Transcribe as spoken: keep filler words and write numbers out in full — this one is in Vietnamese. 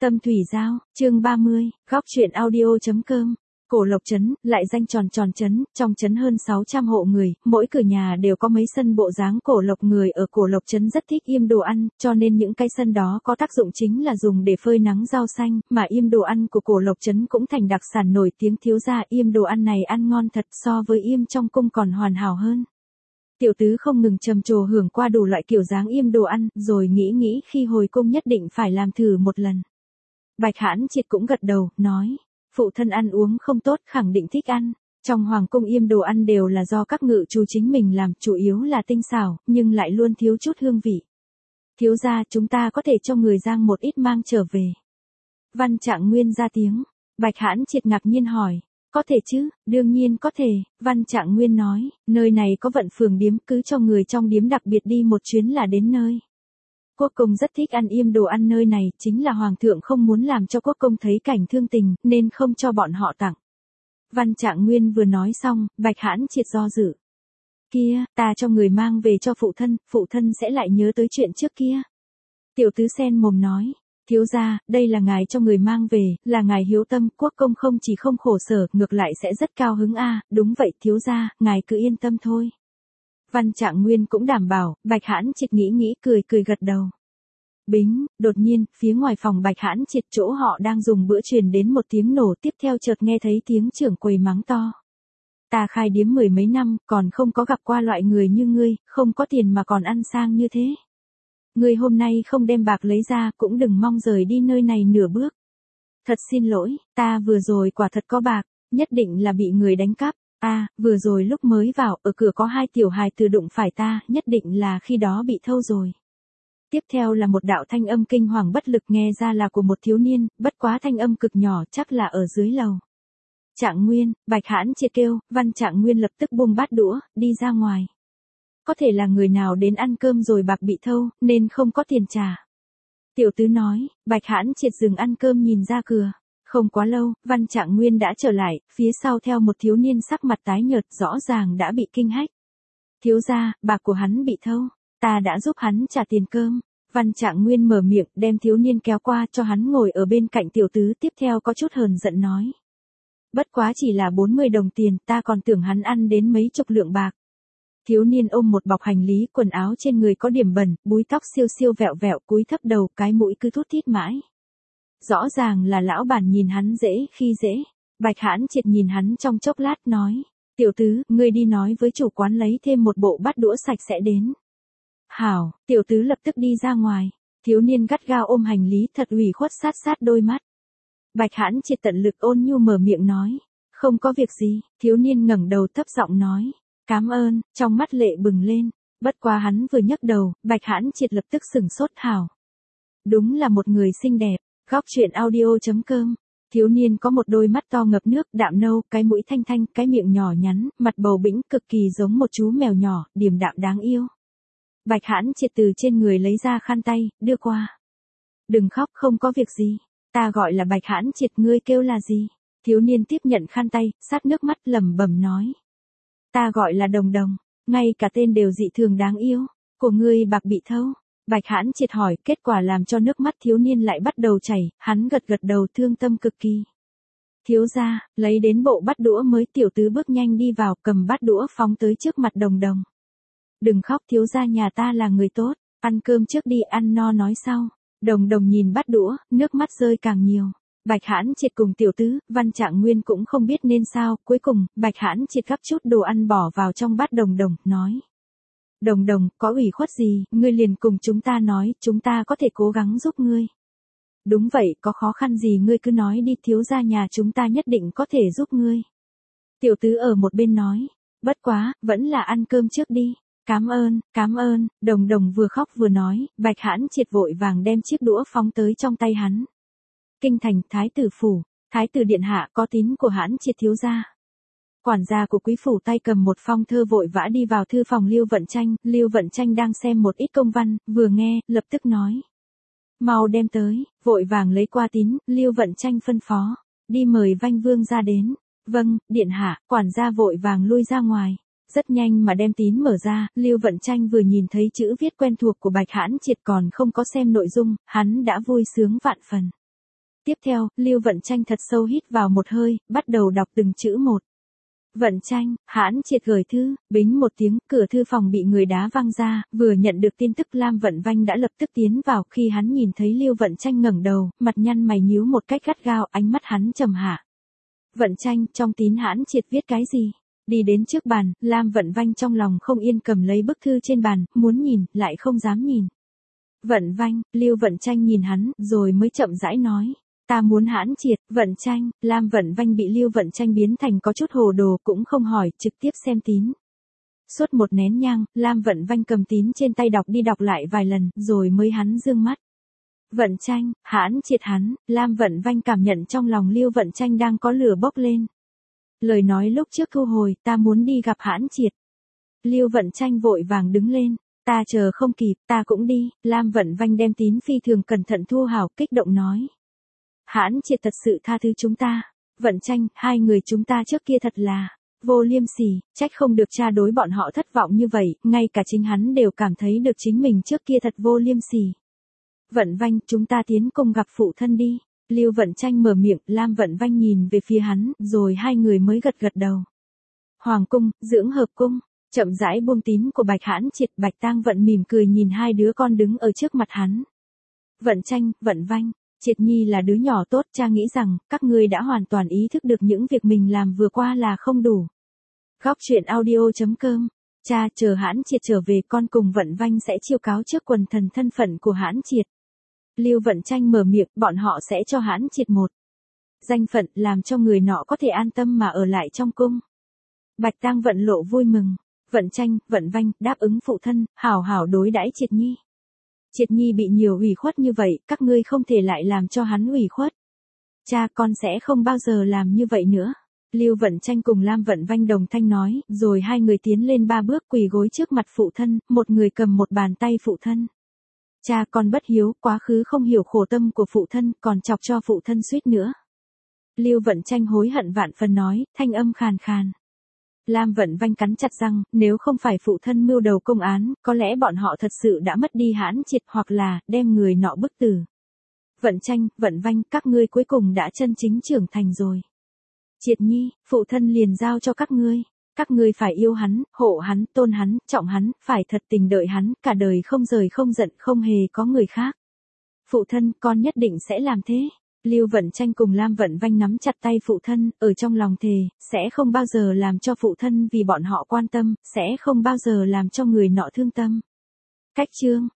Tâm Thủy Giao, chương ba mươi, góc truyện audio.com. Cổ Lộc Trấn, lại danh tròn tròn trấn, trong trấn hơn sáu trăm hộ người, mỗi cửa nhà đều có mấy sân bộ dáng cổ lộc. Người ở Cổ Lộc Trấn rất thích yêm đồ ăn, cho nên những cái sân đó có tác dụng chính là dùng để phơi nắng rau xanh, mà yêm đồ ăn của Cổ Lộc Trấn cũng thành đặc sản nổi tiếng. Thiếu gia, yêm đồ ăn này ăn ngon thật, so với yêm trong cung còn hoàn hảo hơn. Tiểu tứ không ngừng trầm trồ hưởng qua đủ loại kiểu dáng yêm đồ ăn, rồi nghĩ nghĩ khi hồi cung nhất định phải làm thử một lần. Bạch Hãn Triệt cũng gật đầu, nói, phụ thân ăn uống không tốt, khẳng định thích ăn. Trong hoàng cung yêm đồ ăn đều là do các ngự chủ chính mình làm, chủ yếu là tinh xảo, nhưng lại luôn thiếu chút hương vị. Thiếu gia, chúng ta có thể cho người giang một ít mang trở về. Văn Trạng Nguyên ra tiếng. Bạch Hãn Triệt ngạc nhiên hỏi, có thể chứ? Đương nhiên có thể. Văn Trạng Nguyên nói, nơi này có Vận Phường điếm, cứ cho người trong điếm đặc biệt đi một chuyến là đến nơi. Quốc công rất thích ăn yêm đồ ăn nơi này, chính là hoàng thượng không muốn làm cho quốc công thấy cảnh thương tình, nên không cho bọn họ tặng. Văn Trạng Nguyên vừa nói xong, Bạch Hãn Triệt do dự. Kia, ta cho người mang về cho phụ thân, phụ thân sẽ lại nhớ tới chuyện trước kia. Tiểu tứ sen mồm nói, thiếu gia, đây là ngài cho người mang về, là ngài hiếu tâm, quốc công không chỉ không khổ sở, ngược lại sẽ rất cao hứng a. À, đúng vậy thiếu gia, ngài cứ yên tâm thôi. Văn Trạng Nguyên cũng đảm bảo. Bạch Hãn Triệt nghĩ nghĩ cười cười gật đầu. Bính, đột nhiên, phía ngoài phòng Bạch Hãn Triệt chỗ họ đang dùng bữa truyền đến một tiếng nổ, tiếp theo chợt nghe thấy tiếng trưởng quầy mắng to. Ta khai điếm mười mấy năm, còn không có gặp qua loại người như ngươi, không có tiền mà còn ăn sang như thế. Ngươi hôm nay không đem bạc lấy ra, cũng đừng mong rời đi nơi này nửa bước. Thật xin lỗi, ta vừa rồi quả thật có bạc, nhất định là bị người đánh cắp. A, à, vừa rồi lúc mới vào, ở cửa có hai tiểu hài từ đụng phải ta, nhất định là khi đó bị thâu rồi. Tiếp theo là một đạo thanh âm kinh hoàng bất lực, nghe ra là của một thiếu niên, bất quá thanh âm cực nhỏ, chắc là ở dưới lầu. Trạng Nguyên, Bạch Hãn Triệt kêu. Văn Trạng Nguyên lập tức buông bát đũa, đi ra ngoài. Có thể là người nào đến ăn cơm rồi bạc bị thâu, nên không có tiền trả. Tiểu tứ nói. Bạch Hãn Triệt dừng ăn cơm nhìn ra cửa. Không quá lâu, Văn Trạng Nguyên đã trở lại, phía sau theo một thiếu niên sắc mặt tái nhợt, rõ ràng đã bị kinh hách. Thiếu gia, bạc của hắn bị thâu, ta đã giúp hắn trả tiền cơm. Văn Trạng Nguyên mở miệng, đem thiếu niên kéo qua cho hắn ngồi ở bên cạnh tiểu tứ, tiếp theo có chút hờn giận nói. Bất quá chỉ là bốn mươi đồng tiền, ta còn tưởng hắn ăn đến mấy chục lượng bạc. Thiếu niên ôm một bọc hành lý, quần áo trên người có điểm bẩn, búi tóc siêu siêu vẹo vẹo, cúi thấp đầu, cái mũi cứ thút thít mãi. Rõ ràng là lão bản nhìn hắn dễ khi dễ. Bạch Hãn Triệt nhìn hắn trong chốc lát nói. Tiểu tứ, ngươi đi nói với chủ quán lấy thêm một bộ bát đũa sạch sẽ đến. Hảo, tiểu tứ lập tức đi ra ngoài. Thiếu niên gắt gao ôm hành lý, thật ủy khuất, sát sát đôi mắt. Bạch Hãn Triệt tận lực ôn nhu mở miệng nói. Không có việc gì. Thiếu niên ngẩng đầu thấp giọng nói. Cám ơn, trong mắt lệ bừng lên. Bất quá hắn vừa nhấc đầu, Bạch Hãn Triệt lập tức sửng sốt. Hảo. Đúng là một người xinh đẹp. Góc truyện audio.com. Thiếu niên có một đôi mắt to ngập nước, đạm nâu, cái mũi thanh thanh, cái miệng nhỏ nhắn, mặt bầu bĩnh, cực kỳ giống một chú mèo nhỏ, điềm đạm đáng yêu. Bạch Hãn Triệt từ trên người lấy ra khăn tay, đưa qua. Đừng khóc, không có việc gì. Ta gọi là Bạch Hãn Triệt, ngươi kêu là gì? Thiếu niên tiếp nhận khăn tay, sát nước mắt lẩm bẩm nói. Ta gọi là Đồng Đồng, ngay cả tên đều dị thường đáng yêu. Của ngươi bạc bị thâu. Bạch Hãn Triệt hỏi, kết quả làm cho nước mắt thiếu niên lại bắt đầu chảy, hắn gật gật đầu, thương tâm cực kỳ. Thiếu gia, lấy đến bộ bát đũa mới. Tiểu tứ bước nhanh đi vào, cầm bát đũa phóng tới trước mặt Đồng Đồng. Đừng khóc thiếu gia, nhà ta là người tốt, ăn cơm trước đi, ăn no nói sau. Đồng Đồng nhìn bát đũa, nước mắt rơi càng nhiều. Bạch Hãn Triệt cùng tiểu tứ, Văn Trạng Nguyên cũng không biết nên sao, cuối cùng, Bạch Hãn Triệt gắp chút đồ ăn bỏ vào trong bát Đồng Đồng, nói. Đồng Đồng, có ủy khuất gì, ngươi liền cùng chúng ta nói, chúng ta có thể cố gắng giúp ngươi. Đúng vậy, có khó khăn gì ngươi cứ nói đi, thiếu gia nhà chúng ta nhất định có thể giúp ngươi. Tiểu tứ ở một bên nói, bất quá, vẫn là ăn cơm trước đi. Cám ơn, cám ơn. Đồng Đồng vừa khóc vừa nói. Bạch Hãn Triệt vội vàng đem chiếc đũa phóng tới trong tay hắn. Kinh thành, Thái tử phủ, Thái tử điện hạ, có tín của Hãn Triệt thiếu gia. Quản gia của quý phủ tay cầm một phong thơ vội vã đi vào thư phòng Lưu Vận Tranh. Lưu Vận Tranh đang xem một ít công văn, vừa nghe, lập tức nói. Mau đem tới. Vội vàng lấy qua tín, Lưu Vận Tranh phân phó. Đi mời Vanh Vương ra đến. Vâng, điện hạ. Quản gia vội vàng lui ra ngoài. Rất nhanh mà đem tín mở ra, Lưu Vận Tranh vừa nhìn thấy chữ viết quen thuộc của Bạch Hãn Triệt, còn không có xem nội dung, hắn đã vui sướng vạn phần. Tiếp theo, Lưu Vận Tranh thật sâu hít vào một hơi, bắt đầu đọc từng chữ một. Vận Tranh, Hãn Triệt gửi thư, bính một tiếng, cửa thư phòng bị người đá văng ra, vừa nhận được tin tức Lam Vận Vanh đã lập tức tiến vào, khi hắn nhìn thấy Lưu Vận Tranh ngẩng đầu, mặt nhăn mày nhíu một cách gắt gao, ánh mắt hắn trầm hạ. Vận Tranh, trong tín Hãn Triệt viết cái gì? Đi đến trước bàn, Lam Vận Vanh trong lòng không yên cầm lấy bức thư trên bàn, muốn nhìn, lại không dám nhìn. Vận Vanh, Lưu Vận Tranh nhìn hắn, rồi mới chậm rãi nói. Ta muốn Hãn Triệt, Vận Tranh, Lam Vận Vanh bị Lưu Vận Tranh biến thành có chút hồ đồ, cũng không hỏi, trực tiếp xem tín. Suốt một nén nhang, Lam Vận Vanh cầm tín trên tay đọc đi đọc lại vài lần, rồi mới hắn dương mắt. Vận Tranh, Hãn Triệt hắn, Lam Vận Vanh cảm nhận trong lòng Lưu Vận Tranh đang có lửa bốc lên. Lời nói lúc trước thu hồi, ta muốn đi gặp Hãn Triệt. Lưu Vận Tranh vội vàng đứng lên. Ta chờ không kịp, ta cũng đi. Lam Vận Vanh đem tín phi thường cẩn thận thu hảo, kích động nói. Hãn Triệt thật sự tha thứ chúng ta. Vận Tranh, hai người chúng ta trước kia thật là vô liêm sỉ, trách không được cha đối bọn họ thất vọng như vậy, ngay cả chính hắn đều cảm thấy được chính mình trước kia thật vô liêm sỉ. Vận Vanh, chúng ta tiến cùng gặp phụ thân đi. Lưu Vận Tranh mở miệng, Lam Vận Vanh nhìn về phía hắn, rồi hai người mới gật gật đầu. Hoàng cung, dưỡng hợp cung. Chậm rãi buông tín của Bạch Hãn Triệt, Bạch Tang Vận mỉm cười nhìn hai đứa con đứng ở trước mặt hắn. Vận Tranh, Vận Vanh, Triệt Nhi là đứa nhỏ tốt, cha nghĩ rằng, các ngươi đã hoàn toàn ý thức được những việc mình làm vừa qua là không đủ. Góc truyện audio chấm com. Cha, chờ Hãn Triệt trở về con cùng Vận Vanh sẽ chiêu cáo trước quần thần thân phận của Hãn Triệt. Lưu Vận Tranh mở miệng, bọn họ sẽ cho Hãn Triệt một danh phận, làm cho người nọ có thể an tâm mà ở lại trong cung. Bạch Tang Vận lộ vui mừng. Vận Tranh, Vận Vanh, đáp ứng phụ thân, hảo hảo đối đãi Triệt Nhi. Triệt Nhi bị nhiều ủy khuất như vậy, các ngươi không thể lại làm cho hắn ủy khuất. Cha, con sẽ không bao giờ làm như vậy nữa. Lưu Vận Tranh cùng Lam Vận Vanh đồng thanh nói, rồi hai người tiến lên ba bước quỳ gối trước mặt phụ thân, một người cầm một bàn tay phụ thân. Cha, con bất hiếu, quá khứ không hiểu khổ tâm của phụ thân, còn chọc cho phụ thân suýt nữa. Lưu Vận Tranh hối hận vạn phần nói, thanh âm khàn khàn. Lam Vận Vanh cắn chặt răng, nếu không phải phụ thân mưu đầu công án, có lẽ bọn họ thật sự đã mất đi Hãn Triệt, hoặc là đem người nọ bức tử. Vận Tranh, Vận Vanh, các ngươi cuối cùng đã chân chính trưởng thành rồi. Triệt Nhi, phụ thân liền giao cho các ngươi. Các ngươi phải yêu hắn, hộ hắn, tôn hắn, trọng hắn, phải thật tình đợi hắn, cả đời không rời không giận, không hề có người khác. Phụ thân, con nhất định sẽ làm thế. Lưu Vận Tranh cùng Lam Vận Vanh nắm chặt tay phụ thân, ở trong lòng thề, sẽ không bao giờ làm cho phụ thân vì bọn họ quan tâm, sẽ không bao giờ làm cho người nọ thương tâm. Cách chương